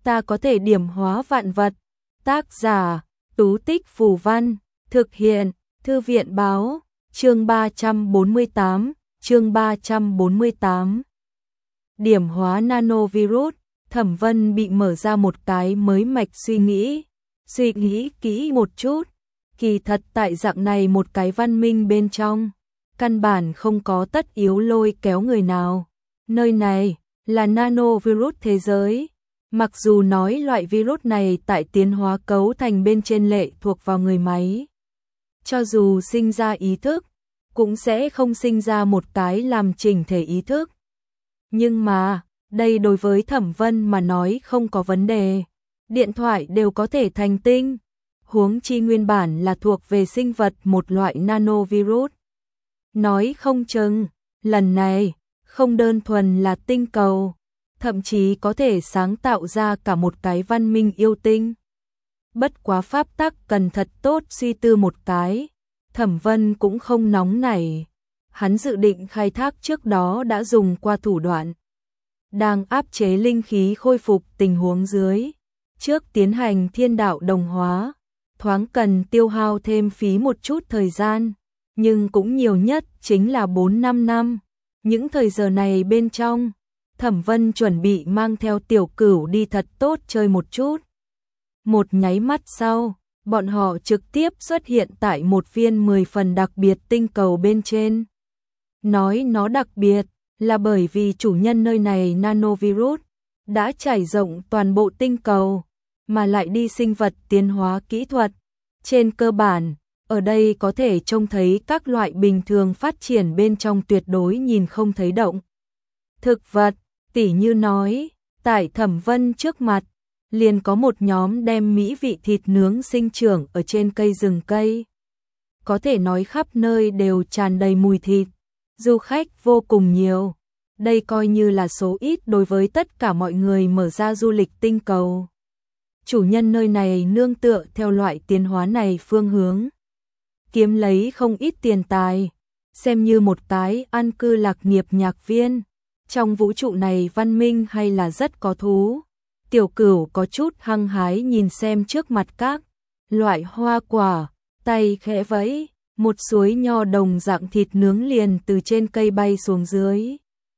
ta có thể điểm hóa vạn vật. Tác giả, Tú Tích Phù Văn, thực hiện, Thư viện Báo, chương 348, chương 348. Điểm hóa nanovirus, Thẩm Vân bị mở ra một cái mới mạch suy nghĩ kỹ một chút. Kỳ thật tại dạng này một cái văn minh bên trong, căn bản không có tất yếu lôi kéo người nào. Nơi này là nanovirus thế giới. Mặc dù nói loại virus này tại tiến hóa cấu thành bên trên lệ thuộc vào người máy, cho dù sinh ra ý thức, cũng sẽ không sinh ra một cái làm chỉnh thể ý thức. Nhưng mà, đây đối với Thẩm Vân mà nói không có vấn đề. Điện thoại đều có thể thành tinh. Huống chi nguyên bản là thuộc về sinh vật một loại nanovirus. Nói không chừng, lần này, không đơn thuần là tinh cầu, thậm chí có thể sáng tạo ra cả một cái văn minh yêu tinh. Bất quá pháp tắc cần thật tốt suy tư một cái, Thẩm Vân cũng không nóng nảy. Hắn dự định khai thác trước đó đã dùng qua thủ đoạn. Đang áp chế linh khí khôi phục tình huống dưới. Trước tiến hành thiên đạo đồng hóa, thoáng cần tiêu hao thêm phí một chút thời gian, nhưng cũng nhiều nhất chính là 4-5 năm. Những thời giờ này bên trong, Thẩm Vân chuẩn bị mang theo Tiểu Cửu đi thật tốt chơi một chút. Một nháy mắt sau, bọn họ trực tiếp xuất hiện tại một viên 10 phần đặc biệt tinh cầu bên trên. Nói nó đặc biệt là bởi vì chủ nhân nơi này nanovirus đã trải rộng toàn bộ tinh cầu, mà lại đi sinh vật tiến hóa kỹ thuật. Trên cơ bản, ở đây có thể trông thấy các loại bình thường phát triển bên trong tuyệt đối nhìn không thấy động thực vật, tỉ như nói, tại Thẩm Vân trước mặt, liền có một nhóm đem mỹ vị thịt nướng sinh trưởng ở trên cây rừng cây. Có thể nói khắp nơi đều tràn đầy mùi thịt, du khách vô cùng nhiều. Đây coi như là số ít đối với tất cả mọi người mở ra du lịch tinh cầu. Chủ nhân nơi này nương tựa theo loại tiến hóa này phương hướng, kiếm lấy không ít tiền tài, xem như một cái an cư lạc nghiệp nhạc viên. Trong vũ trụ này văn minh hay là rất có thú. Tiểu Cửu có chút hăng hái nhìn xem trước mặt các loại hoa quả, tay khẽ vẫy, một suối nho đồng dạng thịt nướng liền từ trên cây bay xuống dưới.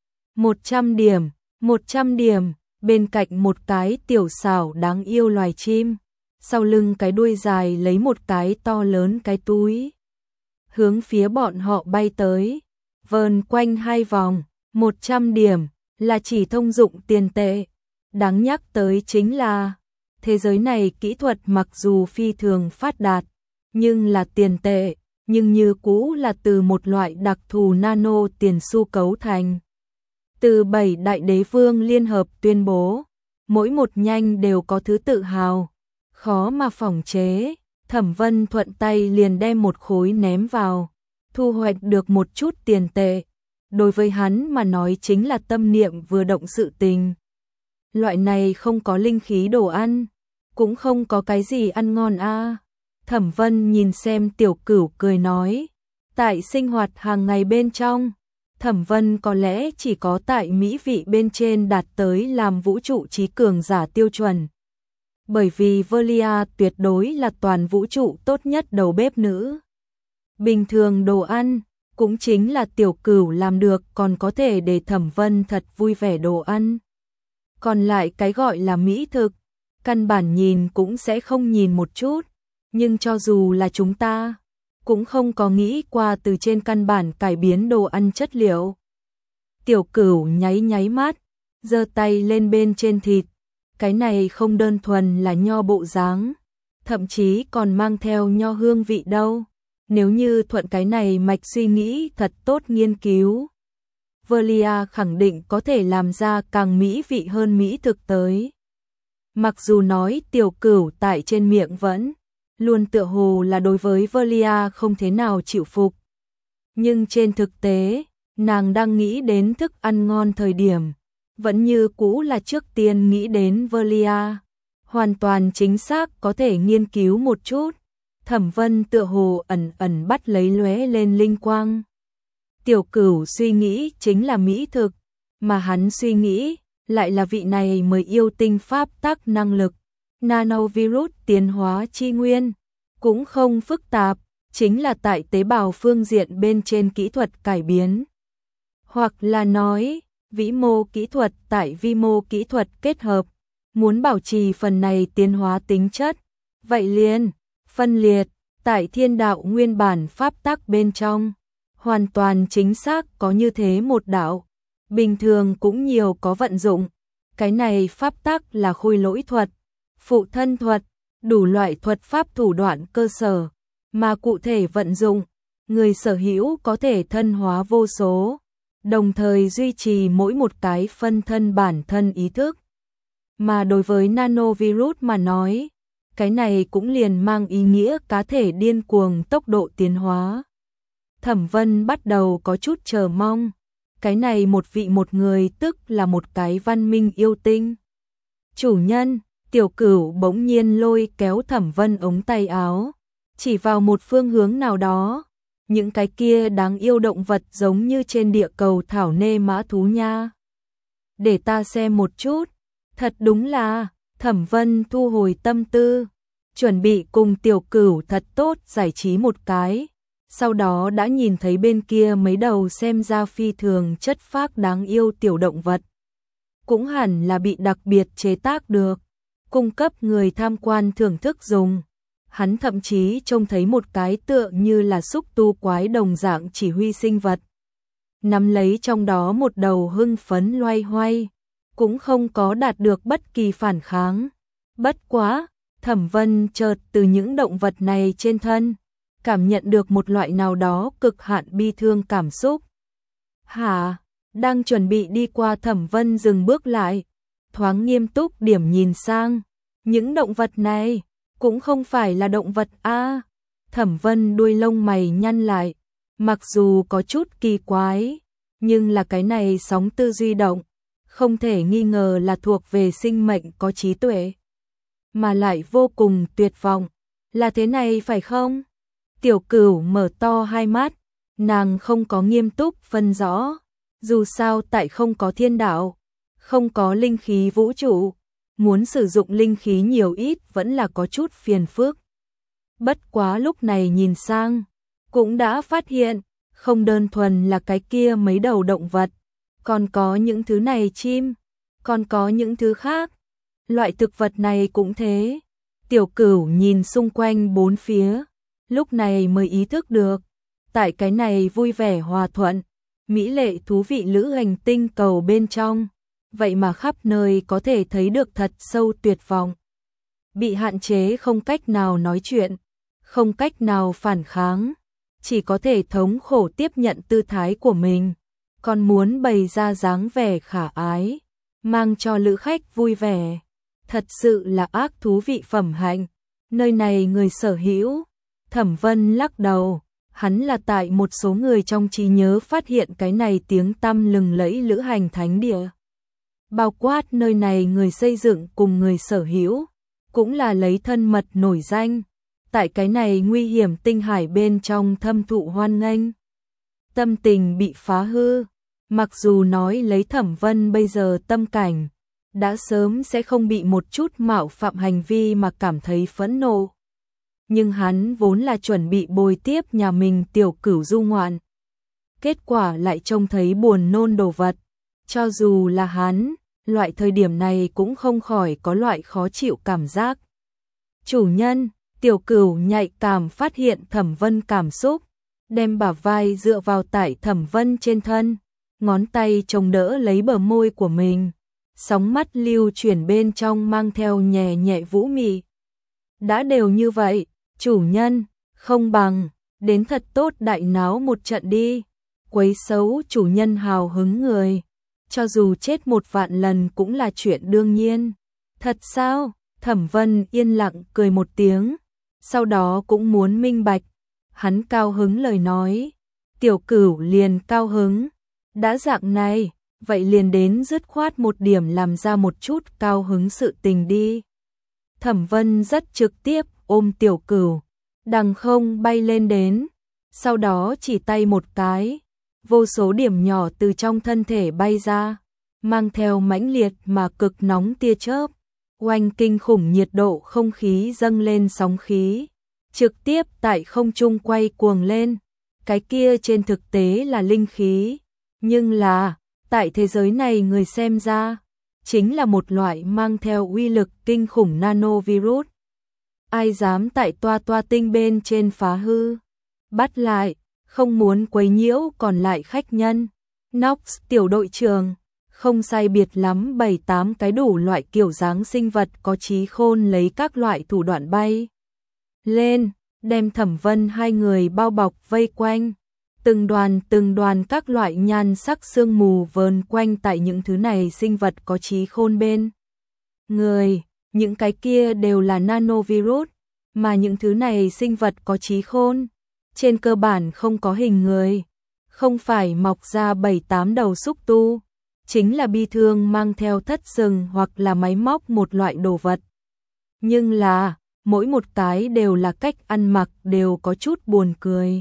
100 điểm, 100 điểm, bên cạnh một cái tiểu xảo đáng yêu loài chim, sau lưng cái đuôi dài lấy một cái to lớn cái túi, hướng phía bọn họ bay tới, vờn quanh 2 vòng. 100 điểm là chỉ thông dụng tiền tệ. Đáng nhắc tới chính là, thế giới này kỹ thuật mặc dù phi thường phát đạt, nhưng là tiền tệ, nhưng như cũ là từ một loại đặc thù nano tiền xu cấu thành. Từ 7 đại đế vương liên hợp tuyên bố, mỗi một nhanh đều có thứ tự hào, khó mà phỏng chế. Thẩm Vân thuận tay liền đem một khối ném vào, thu hoạch được một chút tiền tệ. Đối với hắn mà nói chính là tâm niệm vừa động sự tình. Loại này không có linh khí đồ ăn, cũng không có cái gì ăn ngon a. Thẩm Vân nhìn xem Tiểu Cửu cười nói, tại sinh hoạt hàng ngày bên trong, Thẩm Vân có lẽ chỉ có tại mỹ vị bên trên đạt tới làm vũ trụ trí cường giả tiêu chuẩn. Bởi vì Velia tuyệt đối là toàn vũ trụ tốt nhất đầu bếp nữ. Bình thường đồ ăn cũng chính là Tiểu Cửu làm được, còn có thể để Thẩm Vân thật vui vẻ đồ ăn. Còn lại cái gọi là mỹ thực, căn bản nhìn cũng sẽ không nhìn một chút, nhưng cho dù là chúng ta, cũng không có nghĩ qua từ trên căn bản cải biến đồ ăn chất liệu. Tiểu Cửu nháy mắt, giơ tay lên bên trên thịt, cái này không đơn thuần là nho bộ dáng, thậm chí còn mang theo nho hương vị đâu. Nếu như thuận cái này mạch suy nghĩ thật tốt nghiên cứu, Velia khẳng định có thể làm ra càng mỹ vị hơn mỹ thực tới. Mặc dù nói Tiểu Cửu tại trên miệng vẫn luôn tựa hồ là đối với Velia không thế nào chịu phục, nhưng trên thực tế, nàng đang nghĩ đến thức ăn ngon thời điểm, vẫn như cũ là trước tiên nghĩ đến Velia. Hoàn toàn chính xác có thể nghiên cứu một chút. Thẩm Vân tựa hồ ẩn bắt lấy lóe lên linh quang. Tiểu Cửu suy nghĩ chính là mỹ thực, mà hắn suy nghĩ lại là vị này mới yêu tinh pháp tắc năng lực. Nanovirus tiến hóa chi nguyên, cũng không phức tạp, chính là tại tế bào phương diện bên trên kỹ thuật cải biến. Hoặc là nói, vĩ mô kỹ thuật tại vi mô kỹ thuật kết hợp, muốn bảo trì phần này tiến hóa tính chất, vậy liền, phân liệt, tại thiên đạo nguyên bản pháp tắc bên trong, hoàn toàn chính xác có như thế một đạo, bình thường cũng nhiều có vận dụng, cái này pháp tắc là khôi lỗi thuật, phụ thân thuật, đủ loại thuật pháp thủ đoạn cơ sở, mà cụ thể vận dụng, người sở hữu có thể thân hóa vô số, đồng thời duy trì mỗi một cái phân thân bản thân ý thức. Mà đối với nanovirus mà nói, cái này cũng liền mang ý nghĩa cá thể điên cuồng tốc độ tiến hóa. Thẩm Vân bắt đầu có chút chờ mong, cái này một vị một người tức là một cái văn minh yêu tinh. Chủ nhân, Tiểu Cửu bỗng nhiên lôi kéo Thẩm Vân ống tay áo, chỉ vào một phương hướng nào đó, những cái kia đáng yêu động vật giống như trên địa cầu thảo nê mã thú nha. Để ta xem một chút, thật đúng là, Thẩm Vân thu hồi tâm tư, chuẩn bị cùng Tiểu Cửu thật tốt giải trí một cái, sau đó đã nhìn thấy bên kia mấy đầu xem ra phi thường chất phác đáng yêu tiểu động vật. Cũng hẳn là bị đặc biệt chế tác được, cung cấp người tham quan thưởng thức dùng. Hắn thậm chí trông thấy một cái tựa như là xúc tu quái đồng dạng chỉ huy sinh vật. Nắm lấy trong đó một đầu hưng phấn loay hoay, cũng không có đạt được bất kỳ phản kháng. Bất quá, Thẩm Vân chợt từ những động vật này trên thân, cảm nhận được một loại nào đó cực hạn bi thương cảm xúc. Hả? Đang chuẩn bị đi qua Thẩm Vân dừng bước lại, thoáng nghiêm túc điểm nhìn sang, những động vật này cũng không phải là động vật a. Thẩm Vân đuôi lông mày nhăn lại, mặc dù có chút kỳ quái, nhưng là cái này sóng tư duy động, không thể nghi ngờ là thuộc về sinh mệnh có trí tuệ, mà lại vô cùng tuyệt vọng, là thế này phải không? Tiểu Cửu mở to hai mắt, nàng không có nghiêm túc phân rõ, dù sao tại không có thiên đạo, không có linh khí vũ trụ, muốn sử dụng linh khí nhiều ít vẫn là có chút phiền phức. Bất quá lúc này nhìn sang, cũng đã phát hiện, không đơn thuần là cái kia mấy đầu động vật, còn có những thứ này chim, còn có những thứ khác. Loại thực vật này cũng thế. Tiểu Cửu nhìn xung quanh bốn phía, lúc này mới ý thức được, tại cái này vui vẻ hòa thuận, mỹ lệ thú vị lữ hành tinh cầu bên trong, vậy mà khắp nơi có thể thấy được thật sâu tuyệt vọng. Bị hạn chế không cách nào nói chuyện, không cách nào phản kháng, chỉ có thể thống khổ tiếp nhận tư thái của mình, còn muốn bày ra dáng vẻ khả ái, mang cho lữ khách vui vẻ. Thật sự là ác thú vị phẩm hạnh, nơi này người sở hữu. Thẩm Vân lắc đầu, hắn là tại một số người trong trí nhớ phát hiện cái này tiếng tăm lừng lẫy lữ hành thánh địa. Bao quát nơi này người xây dựng cùng người sở hữu, cũng là lấy thân mật nổi danh, tại cái này nguy hiểm tinh hải bên trong thâm thụ hoan nghênh. Tâm tình bị phá hư, mặc dù nói lấy Thẩm Vân bây giờ tâm cảnh, đã sớm sẽ không bị một chút mạo phạm hành vi mà cảm thấy phẫn nộ. Nhưng hắn vốn là chuẩn bị bồi tiếp nhà mình Tiểu Cửu du ngoạn. Kết quả lại trông thấy buồn nôn đồ vật. Cho dù là hắn, loại thời điểm này cũng không khỏi có loại khó chịu cảm giác. Chủ nhân, Tiểu Cửu nhạy cảm phát hiện Thẩm Vân cảm xúc, đem bả vai dựa vào tại Thẩm Vân trên thân, ngón tay chống đỡ lấy bờ môi của mình. Sóng mắt lưu chuyển bên trong mang theo nhẹ nhẹ vũ mị. Đã đều như vậy, chủ nhân, không bằng, đến thật tốt đại náo một trận đi. Quấy xấu chủ nhân hào hứng người, cho dù chết 1.000.000 lần cũng là chuyện đương nhiên. Thật sao? Thẩm Vân yên lặng cười một tiếng, sau đó cũng muốn minh bạch. Hắn cao hứng lời nói, Tiểu Cửu liền cao hứng. Đã dạng này, vậy liền đến dứt khoát một điểm làm ra một chút cao hứng sự tình đi. Thẩm Vân rất trực tiếp ôm Tiểu Cửu, đằng không bay lên đến, sau đó chỉ tay một cái, vô số điểm nhỏ từ trong thân thể bay ra, mang theo mãnh liệt mà cực nóng tia chớp, oanh kinh khủng nhiệt độ không khí dâng lên sóng khí, trực tiếp tại không trung quay cuồng lên. Cái kia trên thực tế là linh khí, nhưng là, tại thế giới này người xem ra, chính là một loại mang theo uy lực kinh khủng nanovirus. Ai dám tại toa tinh bên trên phá hư, bắt lại, không muốn quấy nhiễu còn lại khách nhân. Nox tiểu đội trưởng, không sai biệt lắm 7-8 cái đủ loại kiểu dáng sinh vật có trí khôn lấy các loại thủ đoạn bay lên, đem Thẩm Vân hai người bao bọc vây quanh. Từng đoàn các loại nhan sắc sương mù vờn quanh tại những thứ này sinh vật có trí khôn bên người, những cái kia đều là nanovirus, mà những thứ này sinh vật có trí khôn, trên cơ bản không có hình người, không phải mọc ra 7-8 đầu xúc tu, chính là bi thương mang theo thất sừng hoặc là máy móc một loại đồ vật. Nhưng là, mỗi một cái đều là cách ăn mặc đều có chút buồn cười.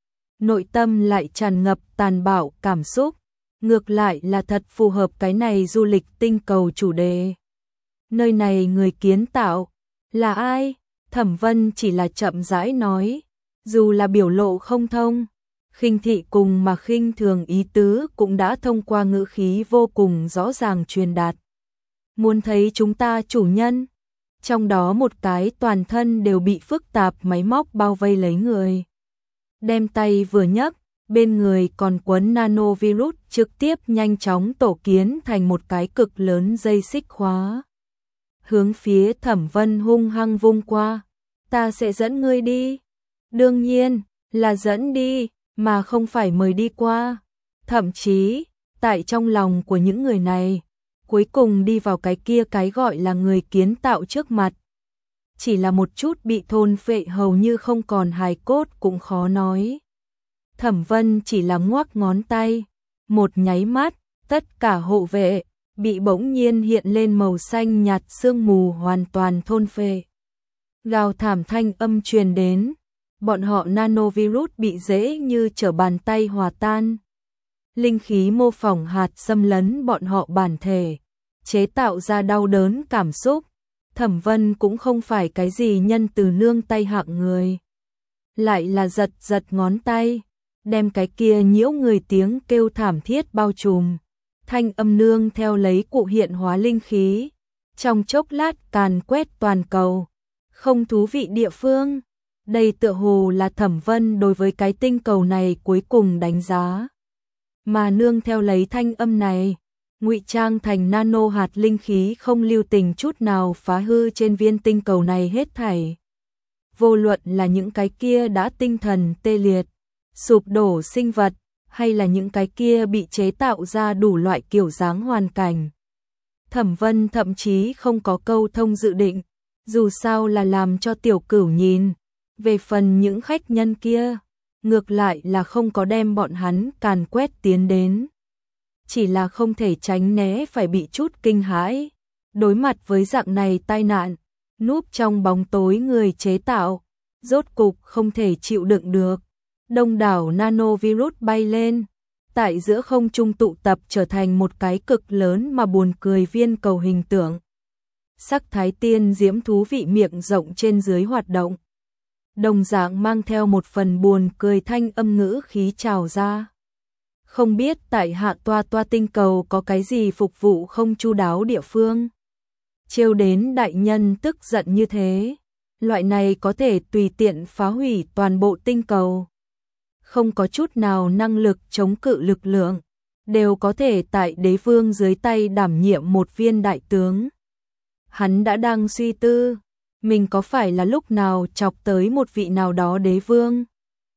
Nội tâm lại tràn ngập tàn bạo cảm xúc, ngược lại là thật phù hợp cái này du lịch tinh cầu chủ đề. Nơi này người kiến tạo là ai? Thẩm Vân chỉ là chậm rãi nói, dù là biểu lộ không thông, khinh thị cùng mà khinh thường ý tứ cũng đã thông qua ngữ khí vô cùng rõ ràng truyền đạt. Muốn thấy chúng ta chủ nhân, trong đó một cái toàn thân đều bị phức tạp máy móc bao vây lấy người. Đem tay vừa nhấc, bên người còn quấn nanovirus trực tiếp nhanh chóng tổ kiến thành một cái cực lớn dây xích khóa. Hướng phía Thẩm Vân hung hăng vung qua, ta sẽ dẫn ngươi đi. Đương nhiên, là dẫn đi, mà không phải mời đi qua. Thậm chí, tại trong lòng của những người này, cuối cùng đi vào cái kia cái gọi là người kiến tạo trước mặt. Chỉ là một chút bị thôn phệ hầu như không còn hài cốt cũng khó nói. Thẩm Vân chỉ là ngoắc ngón tay, một nháy mắt, tất cả hộ vệ bị bỗng nhiên hiện lên màu xanh nhạt sương mù hoàn toàn thôn phệ. Gào thảm thanh âm truyền đến, bọn họ nanovirus bị dễ như trở bàn tay hòa tan. Linh khí mô phỏng hạt xâm lấn bọn họ bản thể, chế tạo ra đau đớn cảm xúc. Thẩm Vân cũng không phải cái gì nhân từ nương tay hạng người. Lại là giật ngón tay, đem cái kia nhiễu người tiếng kêu thảm thiết bao trùm. Thanh âm nương theo lấy cụ hiện hóa linh khí. Trong chốc lát càn quét toàn cầu. Không thú vị địa phương. Đây tựa hồ là Thẩm Vân đối với cái tinh cầu này cuối cùng đánh giá. Mà nương theo lấy thanh âm này, ngụy trang thành nano hạt linh khí không lưu tình chút nào phá hư trên viên tinh cầu này hết thảy. Vô luận là những cái kia đã tinh thần tê liệt, sụp đổ sinh vật, hay là những cái kia bị chế tạo ra đủ loại kiểu dáng hoàn cảnh. Thẩm Vân thậm chí không có câu thông dự định, dù sao là làm cho tiểu cửu nhìn. Về phần những khách nhân kia, ngược lại là không có đem bọn hắn càn quét tiến đến. Chỉ là không thể tránh né phải bị chút kinh hãi. Đối mặt với dạng này tai nạn, núp trong bóng tối người chế tạo, rốt cục không thể chịu đựng được. Đông đảo nanovirus bay lên, tại giữa không trung tụ tập trở thành một cái cực lớn mà buồn cười viên cầu hình tượng. Sắc thái tiên diễm thú vị miệng rộng trên dưới hoạt động. Đồng dạng mang theo một phần buồn cười thanh âm ngữ khí trào ra. Không biết tại hạ toa tinh cầu có cái gì phục vụ không chu đáo địa phương. Trêu đến đại nhân tức giận như thế. Loại này có thể tùy tiện phá hủy toàn bộ tinh cầu. Không có chút nào năng lực chống cự lực lượng. Đều có thể tại đế vương dưới tay đảm nhiệm một viên đại tướng. Hắn đã đang suy tư. Mình có phải là lúc nào chọc tới một vị nào đó đế vương?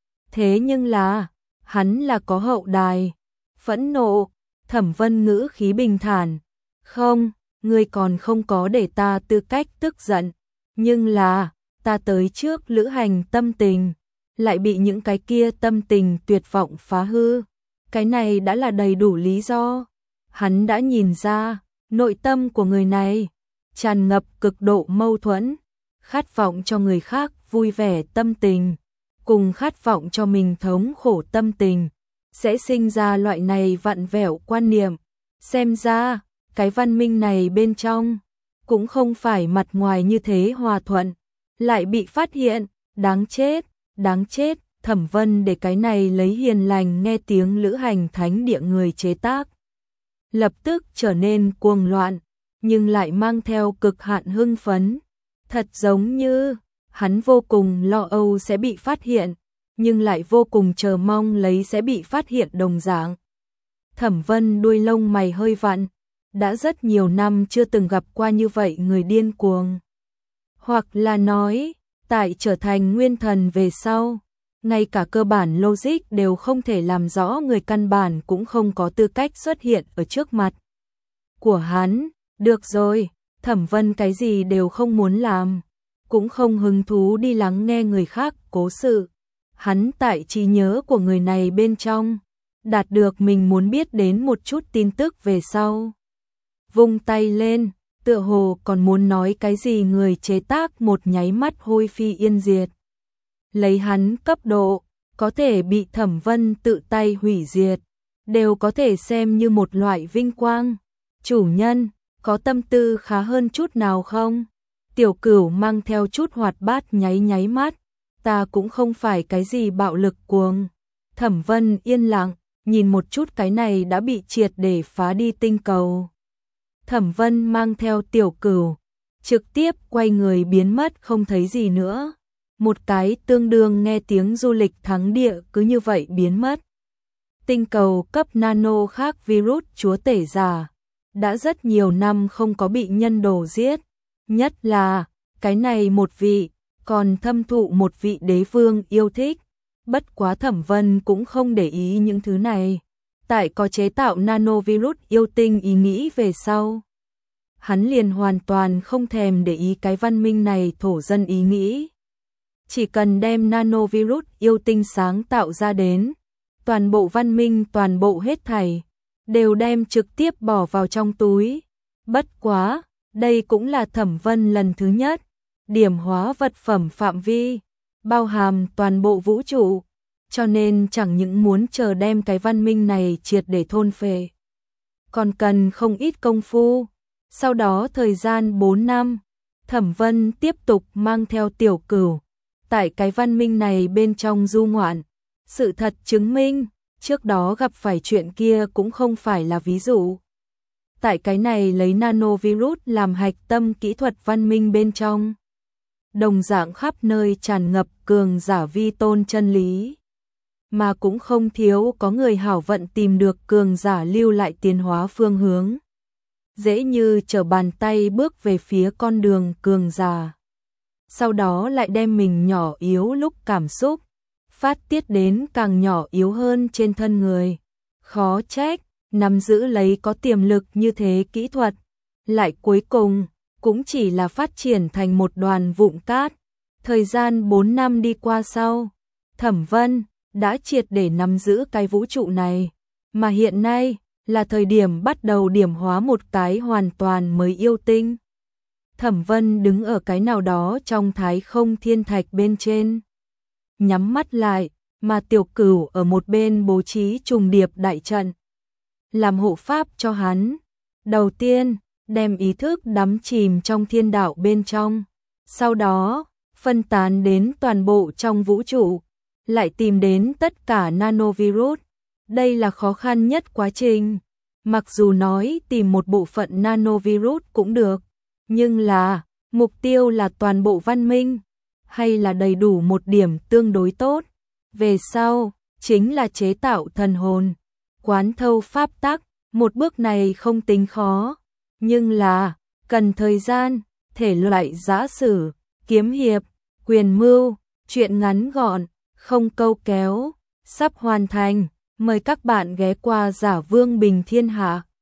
Thế nhưng là, hắn là có hậu đài. Phẫn nộ, Thẩm Vân ngữ khí bình thản. Không, ngươi còn không có để ta tư cách tức giận. Nhưng là, ta tới trước lữ hành tâm tình, lại bị những cái kia tâm tình tuyệt vọng phá hư. Cái này đã là đầy đủ lý do. Hắn đã nhìn ra, nội tâm của người này tràn ngập cực độ mâu thuẫn. Khát vọng cho người khác vui vẻ tâm tình, cùng khát vọng cho mình thống khổ tâm tình, sẽ sinh ra loại này vặn vẹo quan niệm. Xem ra, cái văn minh này bên trong cũng không phải mặt ngoài như thế hòa thuận, lại bị phát hiện, đáng chết, đáng chết. Thẩm Vân để cái này lấy hiền lành nghe tiếng lữ hành thánh địa người chế tác, lập tức trở nên cuồng loạn, nhưng lại mang theo cực hạn hưng phấn, thật giống như hắn vô cùng lo âu sẽ bị phát hiện, nhưng lại vô cùng chờ mong lấy sẽ bị phát hiện đồng dạng. Thẩm Vân đuôi lông mày hơi vặn, đã rất nhiều năm chưa từng gặp qua như vậy người điên cuồng. Hoặc là nói, tại trở thành nguyên thần về sau, ngay cả cơ bản logic đều không thể làm rõ, người căn bản cũng không có tư cách xuất hiện ở trước mặt của hắn. Được rồi, Thẩm Vân cái gì đều không muốn làm, cũng không hứng thú đi lắng nghe người khác cố sự. Hắn tại trí nhớ của người này bên trong, đạt được mình muốn biết đến một chút tin tức về sau. Vung tay lên, tựa hồ còn muốn nói cái gì, người chế tác một nháy mắt hôi phi yên diệt. Lấy hắn cấp độ, có thể bị Thẩm Vân tự tay hủy diệt, đều có thể xem như một loại vinh quang. Chủ nhân, có tâm tư khá hơn chút nào không? Tiểu Cửu mang theo chút hoạt bát nháy nháy mắt, ta cũng không phải cái gì bạo lực cuồng. Thẩm Vân yên lặng, nhìn một chút cái này đã bị triệt để phá đi tinh cầu. Thẩm Vân mang theo Tiểu Cửu, trực tiếp quay người biến mất không thấy gì nữa. Một cái tương đương nghe tiếng du lịch thắng địa cứ như vậy biến mất. Tinh cầu cấp nano khác virus chúa tể giả, đã rất nhiều năm không có bị nhân đồ giết. Nhất là, cái này một vị, còn thâm thụ một vị đế vương yêu thích. Bất quá Thẩm Vân cũng không để ý những thứ này. Tại có chế tạo nanovirus yêu tinh ý nghĩ về sau, hắn liền hoàn toàn không thèm để ý cái văn minh này thổ dân ý nghĩ. Chỉ cần đem nanovirus yêu tinh sáng tạo ra đến, toàn bộ văn minh, toàn bộ hết thảy đều đem trực tiếp bỏ vào trong túi. Bất quá, đây cũng là Thẩm Vân lần thứ nhất điểm hóa vật phẩm phạm vi, bao hàm toàn bộ vũ trụ, cho nên chẳng những muốn chờ đem cái văn minh này triệt để thôn phệ, còn cần không ít công phu. Sau đó thời gian 4 năm, Thẩm Vân tiếp tục mang theo Tiểu Cửu tại cái văn minh này bên trong du ngoạn. Sự thật chứng minh, trước đó gặp phải chuyện kia cũng không phải là ví dụ. Tại cái này lấy nanovirus làm hạch tâm kỹ thuật văn minh bên trong, đồng dạng khắp nơi tràn ngập cường giả vi tôn chân lý, mà cũng không thiếu có người hảo vận tìm được cường giả lưu lại tiến hóa phương hướng, dễ như trở bàn tay bước về phía con đường cường giả. Sau đó lại đem mình nhỏ yếu lúc cảm xúc phát tiết đến càng nhỏ yếu hơn trên thân người. Khó trách, nắm giữ lấy có tiềm lực như thế kỹ thuật, lại cuối cùng cũng chỉ là phát triển thành một đoàn vụn cát. Thời gian 4 năm đi qua sau, Thẩm Vân đã triệt để nắm giữ cái vũ trụ này, mà hiện nay là thời điểm bắt đầu điểm hóa một cái hoàn toàn mới yêu tinh. Thẩm Vân đứng ở cái nào đó trong thái không thiên thạch bên trên, nhắm mắt lại, mà Tiểu Cửu ở một bên bố trí trùng điệp đại trận, làm hộ pháp cho hắn. Đầu tiên, đem ý thức đắm chìm trong thiên đạo bên trong, sau đó, phân tán đến toàn bộ trong vũ trụ, lại tìm đến tất cả nanovirus. Đây là khó khăn nhất quá trình. Mặc dù nói tìm một bộ phận nanovirus cũng được, nhưng là, mục tiêu là toàn bộ văn minh, hay là đầy đủ một điểm tương đối tốt. Về sau, chính là chế tạo thần hồn, quán thâu pháp tắc. Một bước này không tính khó, nhưng là, cần thời gian. Thể loại giã sử, kiếm hiệp, quyền mưu, truyện ngắn gọn, không câu kéo, sắp hoàn thành. Mời các bạn ghé qua Giả Vương Bình Thiên Hạ.